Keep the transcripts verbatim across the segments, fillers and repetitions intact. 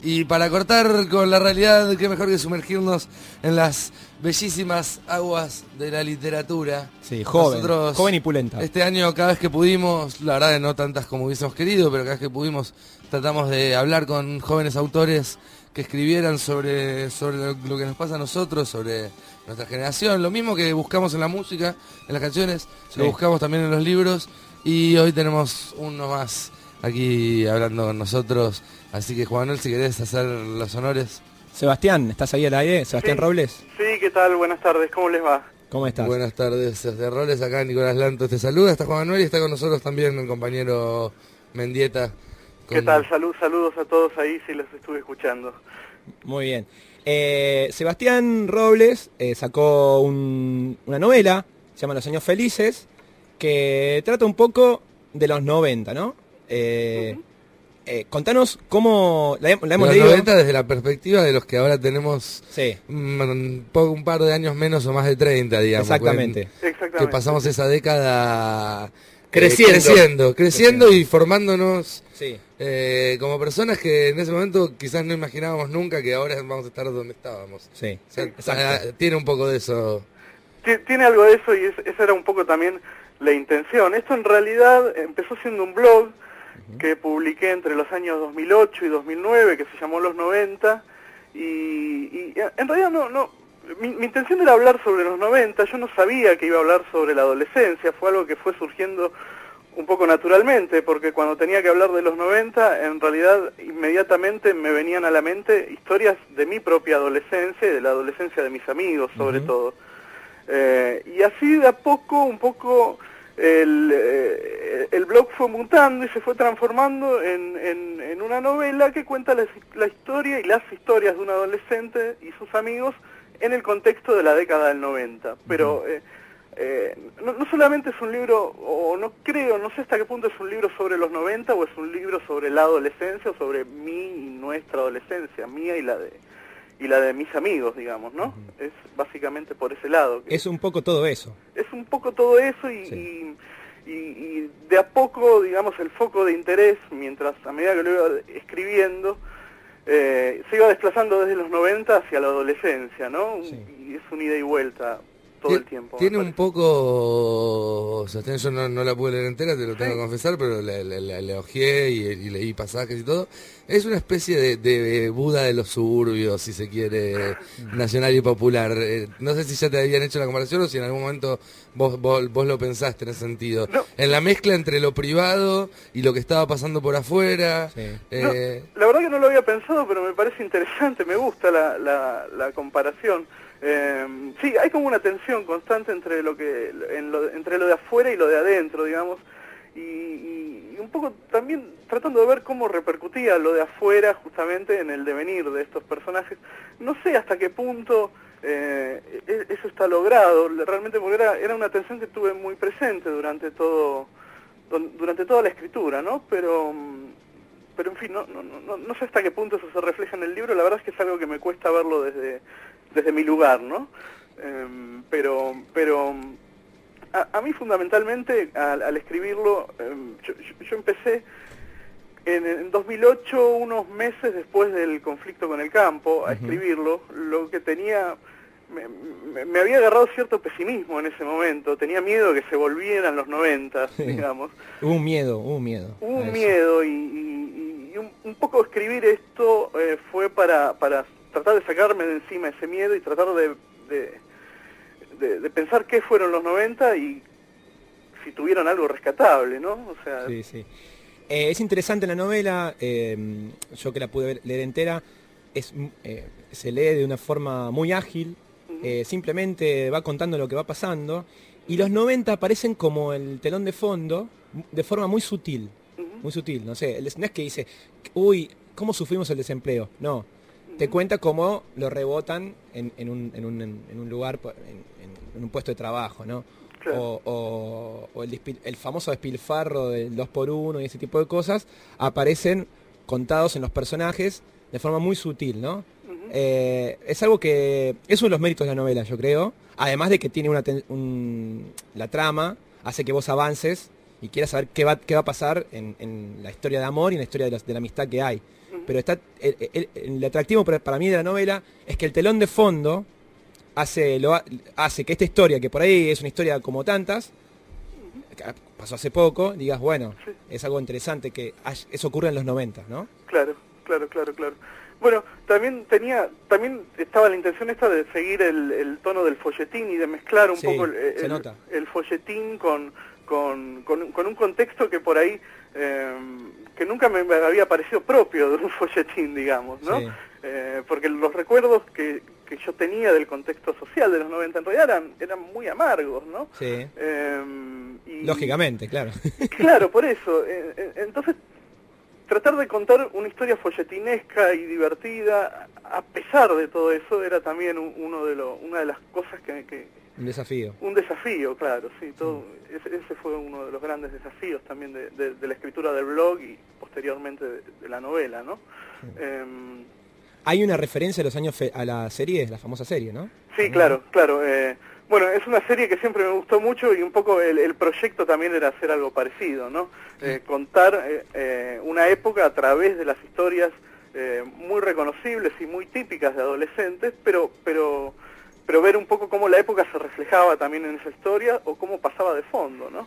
Y para cortar con la realidad, qué mejor que sumergirnos en las bellísimas aguas de la literatura. Sí, joven, Nosotros, joven y pulenta. Este año, cada vez que pudimos, la verdad que no tantas como hubiésemos querido, pero cada vez que pudimos tratamos de hablar con jóvenes autores que escribieran sobre, sobre lo que nos pasa a nosotros, sobre nuestra generación. Lo mismo que buscamos en la música, en las canciones, sí. Lo buscamos también en los libros. Y hoy tenemos uno más aquí hablando con nosotros. Así que, Juan Manuel, si querés hacer los honores. Sebastián, ¿estás ahí al aire? ¿Sebastián sí, Robles? Sí, ¿qué tal? Buenas tardes, ¿cómo les va? ¿Cómo estás? Buenas tardes, desde Robles, acá Nicolás Lantos te saluda, está Juan Manuel y está con nosotros también el compañero Mendieta. Con... ¿Qué tal? Salud, saludos a todos ahí, si los estuve escuchando. Muy bien. Eh, Sebastián Robles eh, sacó un, una novela, se llama Los Años Felices, que trata un poco de los noventa, ¿no? Eh, uh-huh. Eh, contanos cómo la, la hemos los leído. noventa desde la perspectiva de los que ahora tenemos sí. un, un par de años menos o más de treinta, digamos. Exactamente. Pues, Exactamente. Que pasamos esa década creciendo, eh, creciendo, creciendo, creciendo y formándonos sí. eh, como personas que en ese momento quizás no imaginábamos nunca que ahora vamos a estar donde estábamos. Sí. O sea, o sea, tiene un poco de eso. Tiene algo de eso y es, esa era un poco también la intención. Esto en realidad empezó siendo un blog que publiqué entre los años dos mil ocho y dos mil nueve, que se llamó Los noventa, y, y en realidad no, no mi, mi intención era hablar sobre los noventa, yo no sabía que iba a hablar sobre la adolescencia, fue algo que fue surgiendo un poco naturalmente, porque cuando tenía que hablar de los noventa, en realidad inmediatamente me venían a la mente historias de mi propia adolescencia y de la adolescencia de mis amigos, sobre uh-huh. todo. Eh, y así de a poco, un poco... El, eh, el blog fue mutando y se fue transformando en, en, en una novela que cuenta la, la historia y las historias de un adolescente y sus amigos en el contexto de la década del noventa. Pero eh, eh, no, no solamente es un libro, o no creo, no sé hasta qué punto es un libro sobre los noventa o es un libro sobre la adolescencia o sobre mi y nuestra adolescencia, mía y la de... y la de mis amigos, digamos, ¿no? Uh-huh. Es básicamente por ese lado. Es un poco todo eso. Es un poco todo eso y, sí. y, y, y de a poco, digamos, el foco de interés, mientras a medida que lo iba escribiendo, eh, se iba desplazando desde los noventa hacia la adolescencia, ¿no? Sí. Y es un ida y vuelta todo el tiempo. Tiene un poco, o sea, yo no, no la pude leer entera, te lo tengo sí. que confesar, pero le, le, le, le ojeé y, y leí pasajes y todo. Es una especie de, de Buda de los suburbios, si se quiere, nacional y popular. Eh, no sé si ya te habían hecho la comparación o si en algún momento vos, vos, vos lo pensaste en ese sentido. No. En la mezcla entre lo privado y lo que estaba pasando por afuera. Sí. Eh... No, la verdad que no lo había pensado, pero me parece interesante, me gusta la, la, la comparación. Eh, sí, hay como una tensión constante entre lo que en lo, entre lo de afuera y lo de adentro, digamos, y, y, y un poco también tratando de ver cómo repercutía lo de afuera justamente en el devenir de estos personajes. No sé hasta qué punto eh, eso está logrado, realmente, porque era, era una tensión que tuve muy presente durante todo durante toda la escritura, ¿no? Pero pero en fin, no, no, no, no sé hasta qué punto eso se refleja en el libro. La verdad es que es algo que me cuesta verlo desde desde mi lugar, ¿no? Eh, pero pero a, a mí fundamentalmente al, al escribirlo, eh, yo, yo empecé en, en dos mil ocho, unos meses después del conflicto con el campo, a uh-huh. escribirlo. Lo que tenía, me, me, me había agarrado cierto pesimismo en ese momento, tenía miedo de que se volvieran los noventa, sí. digamos. Hubo un miedo, hubo un miedo. Hubo un miedo y, y, y un, un poco escribir esto eh, fue para... para tratar de sacarme de encima ese miedo y tratar de, de, de, de pensar qué fueron los noventa y si tuvieron algo rescatable, ¿no? O sea... Sí, sí. Eh, es interesante la novela, eh, yo que la pude ver, leer entera, es, eh, se lee de una forma muy ágil, uh-huh. eh, simplemente va contando lo que va pasando, y los noventa aparecen como el telón de fondo, de forma muy sutil, uh-huh. muy sutil, no sé, no es que dice, uy, ¿cómo sufrimos el desempleo? No. Te cuenta cómo lo rebotan en, en, un, en, un, en un lugar, en, en un puesto de trabajo, ¿no? Claro. O, o, o el, el famoso despilfarro del dos por uno y ese tipo de cosas aparecen contados en los personajes de forma muy sutil, ¿no? Uh-huh. eh, es algo que es uno de los méritos de la novela, yo creo, además de que tiene una un, la trama hace que vos avances y quiera saber qué va, qué va a pasar en, en la historia de amor y en la historia de la, de la amistad que hay. Uh-huh. Pero está el, el, el atractivo para mí de la novela es que el telón de fondo hace, lo, hace que esta historia, que por ahí es una historia como tantas, que pasó hace poco, digas, bueno, sí. es algo interesante que eso ocurre en los noventa, ¿no? Claro, claro, claro, claro. Bueno, también tenía, también estaba la intención esta de seguir el, el tono del folletín y de mezclar un sí, poco el, el, el folletín con, con, con, con un contexto que por ahí, eh, que nunca me había parecido propio de un folletín, digamos, ¿no? Sí. Eh, porque los recuerdos que, que yo tenía del contexto social de los noventa en realidad eran, eran muy amargos, ¿no? Sí. Eh, y, Lógicamente, claro. Claro, por eso. Eh, entonces, tratar de contar una historia folletinesca y divertida, a pesar de todo eso, era también uno de los, una de las cosas que, que... Un desafío. Un desafío, claro, sí. Todo, mm. ese, ese fue uno de los grandes desafíos también de, de, de la escritura del blog y posteriormente de, de la novela, ¿no? Mm. Eh, Hay una referencia a los años fe a la serie, la famosa serie, ¿no? Sí, claro, claro. Eh, bueno, es una serie que siempre me gustó mucho y un poco el, el proyecto también era hacer algo parecido, ¿no? Eh, contar eh, eh, una época a través de las historias eh, muy reconocibles y muy típicas de adolescentes, pero, pero, pero ver un poco cómo la época se reflejaba también en esa historia o cómo pasaba de fondo, ¿no?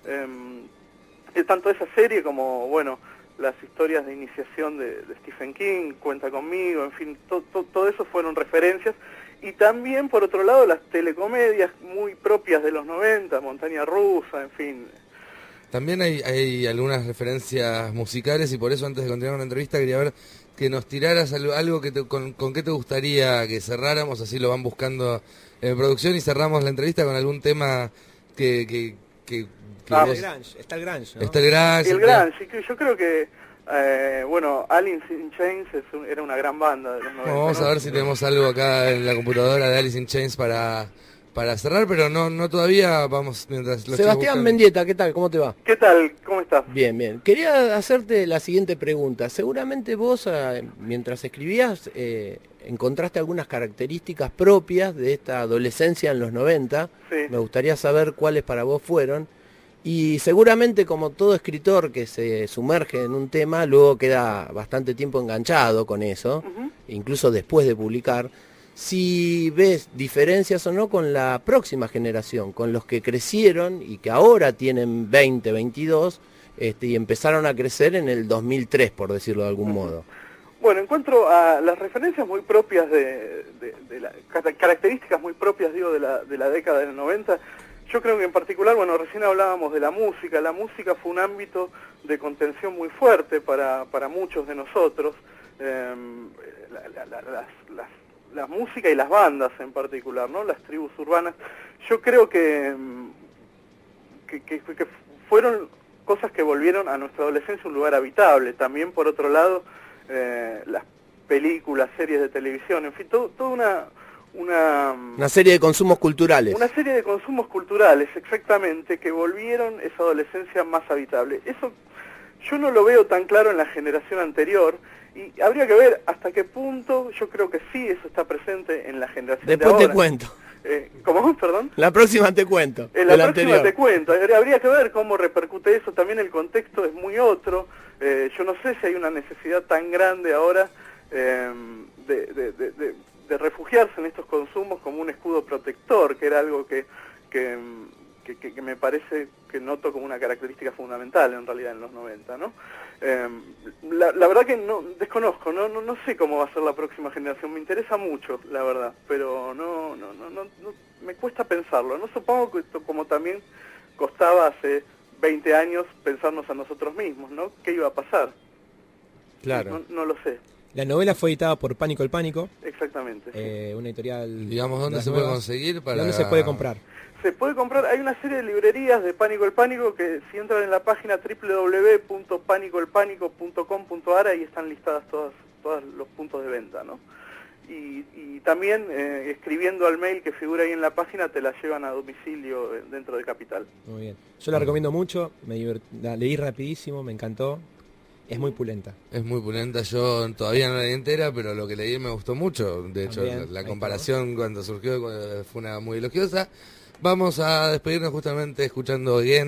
Eh, tanto esa serie como, bueno, las historias de iniciación de, de Stephen King, Cuenta conmigo, en fin, to, to, todo eso fueron referencias. Y también, por otro lado, las telecomedias muy propias de los noventa, Montaña Rusa, en fin. También hay, hay algunas referencias musicales y por eso antes de continuar con la entrevista quería ver que nos tiraras algo, algo que te, con, con qué te gustaría que cerráramos, así lo van buscando en producción y cerramos la entrevista con algún tema que... que, que Que ah, vos... el grunge, está el grunge, ¿no? Está el grunge. El grunge, que yo creo que, eh, bueno, Alice in Chains es un, era una gran banda de los noventa. Vamos ¿no? a ver si tenemos algo acá en la computadora de Alice in Chains para, para cerrar, pero no no todavía, vamos mientras lo Sebastián Mendieta, ¿qué tal? ¿Cómo te va? ¿Qué tal? ¿Cómo estás? Bien, bien. Quería hacerte la siguiente pregunta. Seguramente vos, eh, mientras escribías, eh, encontraste algunas características propias de esta adolescencia en los noventa. Sí. Me gustaría saber cuáles para vos fueron. Y seguramente, como todo escritor que se sumerge en un tema, luego queda bastante tiempo enganchado con eso, uh-huh. incluso después de publicar. Si ves diferencias o no con la próxima generación, con los que crecieron y que ahora tienen veinte, veintidós, este, y empezaron a crecer en el dos mil tres, por decirlo de algún uh-huh. modo. Bueno, encuentro a las referencias muy propias de, de, de la, características muy propias, digo, de la, de la década del noventa. Yo creo que en particular, bueno, recién hablábamos de la música. La música fue un ámbito de contención muy fuerte para, para muchos de nosotros. Eh, la, la, la, las, las, la música y las bandas en particular, ¿no? Las tribus urbanas. Yo creo que, que, que, que fueron cosas que volvieron a nuestra adolescencia un lugar habitable. También, por otro lado, eh, las películas, series de televisión, en fin, todo, toda una... Una, una serie de consumos culturales. Una serie de consumos culturales, exactamente, que volvieron esa adolescencia más habitable. Eso yo no lo veo tan claro en la generación anterior y habría que ver hasta qué punto. Yo creo que sí, eso está presente en la generación Después de ahora. Te cuento. Eh, ¿Cómo? Perdón. La próxima te cuento. En la próxima anterior. te cuento. Habría que ver cómo repercute eso. También el contexto es muy otro. Eh, yo no sé si hay una necesidad tan grande ahora eh, de... de, de, de de refugiarse en estos consumos como un escudo protector, que era algo que, que, que, que me parece que noto como una característica fundamental en realidad en los noventa, ¿no? Eh, la, la verdad que no desconozco, ¿no? No, no sé cómo va a ser la próxima generación, me interesa mucho, la verdad, pero no, no, no, no, no me cuesta pensarlo, no supongo que esto como también costaba hace veinte años pensarnos a nosotros mismos, ¿no? ¿Qué iba a pasar? Claro. No, no lo sé. La novela fue editada por Pánico el Pánico. Exactamente. Eh, una editorial... Digamos, ¿dónde se puede conseguir? Para... ¿Dónde se puede comprar? Se puede comprar, hay una serie de librerías de Pánico el Pánico que si entran en la página doble u doble u doble u punto pánico el pánico punto com punto a r ahí están listadas todas todos los puntos de venta, ¿no? Y, y también eh, escribiendo al mail que figura ahí en la página te la llevan a domicilio dentro de Capital. Muy bien. Yo la recomiendo mucho, me divert... la leí rapidísimo, me encantó. Es muy pulenta. Es muy pulenta, yo todavía no la leí entera, pero lo que leí me gustó mucho. De hecho, también, la, la comparación cuando surgió fue una muy elogiosa. Vamos a despedirnos justamente escuchando Again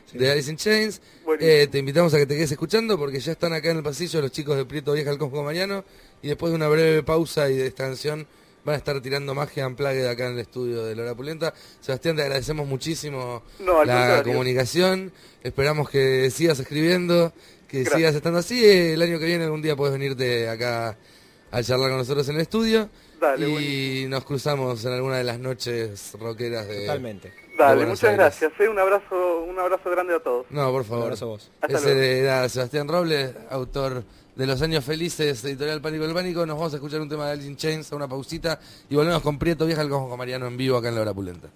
sí. de Alice in Chains. Eh, te invitamos a que te quedes escuchando porque ya están acá en el pasillo los chicos de Prieto Vieja al Cosmo Mariano y después de una breve pausa y de esta canción van a estar tirando magia unplugged acá en el estudio de La Hora Pulenta. Sebastián, te agradecemos muchísimo no, la contrario. comunicación. Esperamos que sigas escribiendo, que Gracias. sigas estando así. El año que viene algún día puedes venirte acá a charlar con nosotros en el estudio. Dale, y buenísimo. nos cruzamos en alguna de las noches rockeras de... Totalmente. Dale, de muchas Aires. gracias. Eh, un abrazo, un abrazo grande a todos. No, por Un favor. abrazo a vos. Hasta Ese luego. era Sebastián Robles, autor de Los Años Felices, editorial Pánico el Pánico. Nos vamos a escuchar un tema de Alice in Chains, a una pausita, y volvemos con Prieto Vieja al Cosmo Mariano en vivo acá en La Hora Pulenta.